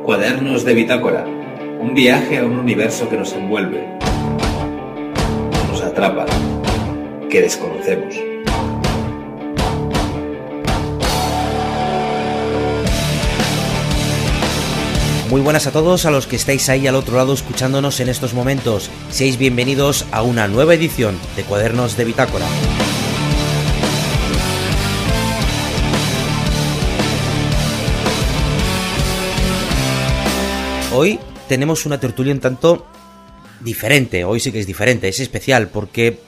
Cuadernos de bitácora, un viaje a un universo que nos envuelve, nos atrapa, que desconocemos. Muy buenas a todos a los que estáis ahí al otro lado escuchándonos en estos momentos. Seáis bienvenidos a una nueva edición de Cuadernos de Bitácora. Hoy tenemos una tertulia un tanto diferente, hoy sí que es diferente, es especial porque